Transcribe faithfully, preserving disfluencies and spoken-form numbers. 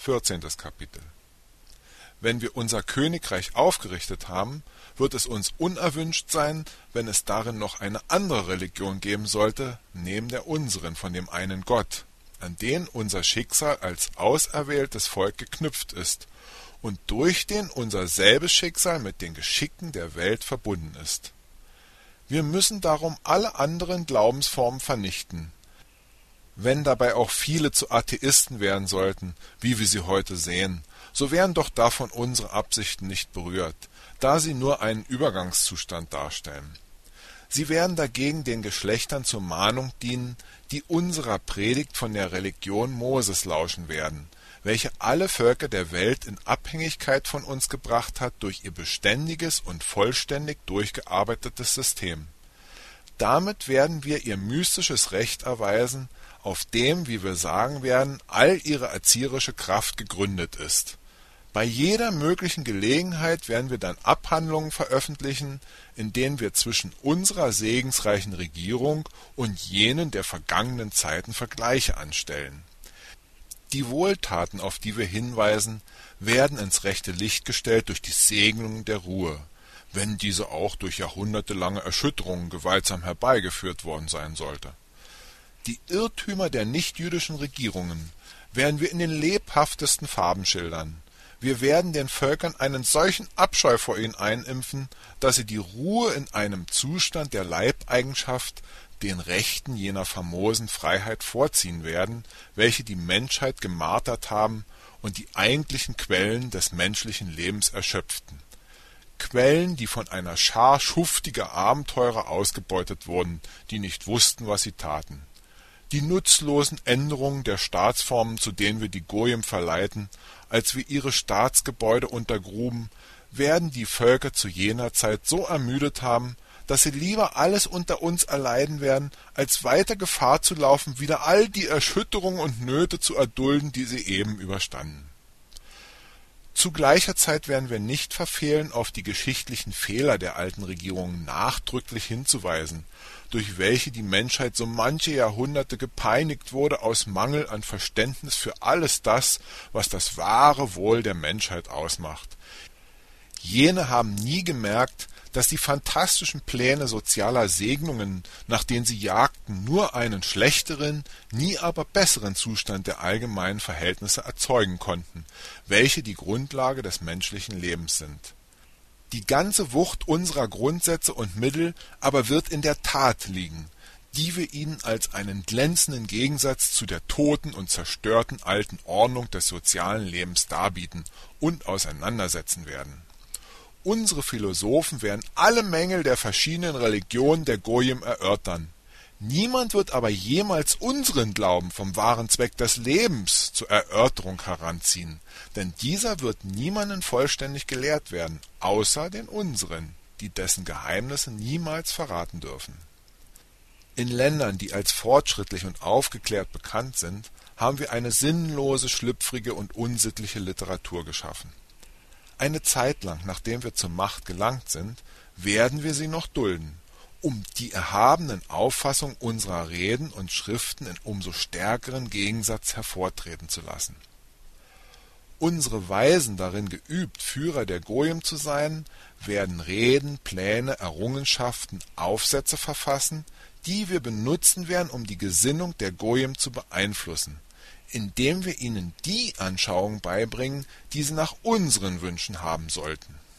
vierzehntes Kapitel. Wenn wir unser Königreich aufgerichtet haben, wird es uns unerwünscht sein, wenn es darin noch eine andere Religion geben sollte, neben der unseren von dem einen Gott, an den unser Schicksal als auserwähltes Volk geknüpft ist und durch den unser selbes Schicksal mit den Geschicken der Welt verbunden ist. Wir müssen darum alle anderen Glaubensformen vernichten. Wenn dabei auch viele zu Atheisten werden sollten, wie wir sie heute sehen, so werden doch davon unsere Absichten nicht berührt, da sie nur einen Übergangszustand darstellen. Sie werden dagegen den Geschlechtern zur Mahnung dienen, die unserer Predigt von der Religion Moses lauschen werden, welche alle Völker der Welt in Abhängigkeit von uns gebracht hat durch ihr beständiges und vollständig durchgearbeitetes System. Damit werden wir ihr mystisches Recht erweisen, auf dem, wie wir sagen werden, all ihre erzieherische Kraft gegründet ist. Bei jeder möglichen Gelegenheit werden wir dann Abhandlungen veröffentlichen, in denen wir zwischen unserer segensreichen Regierung und jenen der vergangenen Zeiten Vergleiche anstellen. Die Wohltaten, auf die wir hinweisen, werden ins rechte Licht gestellt durch die Segnung der Ruhe, wenn diese auch durch jahrhundertelange Erschütterungen gewaltsam herbeigeführt worden sein sollte. Die Irrtümer der nichtjüdischen Regierungen werden wir in den lebhaftesten Farben schildern. Wir werden den Völkern einen solchen Abscheu vor ihnen einimpfen, dass sie die Ruhe in einem Zustand der Leibeigenschaft den Rechten jener famosen Freiheit vorziehen werden, welche die Menschheit gemartert haben und die eigentlichen Quellen des menschlichen Lebens erschöpften. Quellen, die von einer Schar schuftiger Abenteurer ausgebeutet wurden, die nicht wussten, was sie taten. Die nutzlosen Änderungen der Staatsformen, zu denen wir die Goyim verleiten, als wir ihre Staatsgebäude untergruben, werden die Völker zu jener Zeit so ermüdet haben, dass sie lieber alles unter uns erleiden werden, als weiter Gefahr zu laufen, wieder all die Erschütterungen und Nöte zu erdulden, die sie eben überstanden. Zu gleicher Zeit werden wir nicht verfehlen, auf die geschichtlichen Fehler der alten Regierungen nachdrücklich hinzuweisen, durch welche die Menschheit so manche Jahrhunderte gepeinigt wurde aus Mangel an Verständnis für alles das, was das wahre Wohl der Menschheit ausmacht. Jene haben nie gemerkt, dass die fantastischen Pläne sozialer Segnungen, nach denen sie jagten, nur einen schlechteren, nie aber besseren Zustand der allgemeinen Verhältnisse erzeugen konnten, welche die Grundlage des menschlichen Lebens sind. Die ganze Wucht unserer Grundsätze und Mittel aber wird in der Tat liegen, die wir ihnen als einen glänzenden Gegensatz zu der toten und zerstörten alten Ordnung des sozialen Lebens darbieten und auseinandersetzen werden. Unsere Philosophen werden alle Mängel der verschiedenen Religionen der Goyim erörtern. Niemand wird aber jemals unseren Glauben vom wahren Zweck des Lebens zur Erörterung heranziehen, denn dieser wird niemanden vollständig gelehrt werden, außer den unseren, die dessen Geheimnisse niemals verraten dürfen. In Ländern, die als fortschrittlich und aufgeklärt bekannt sind, haben wir eine sinnlose, schlüpfrige und unsittliche Literatur geschaffen. Eine Zeit lang, nachdem wir zur Macht gelangt sind, werden wir sie noch dulden, um die erhabenen Auffassungen unserer Reden und Schriften in umso stärkeren Gegensatz hervortreten zu lassen. Unsere Weisen darin geübt, Führer der Goyim zu sein, werden Reden, Pläne, Errungenschaften, Aufsätze verfassen, die wir benutzen werden, um die Gesinnung der Goyim zu beeinflussen, indem wir ihnen die Anschauung beibringen, die sie nach unseren Wünschen haben sollten.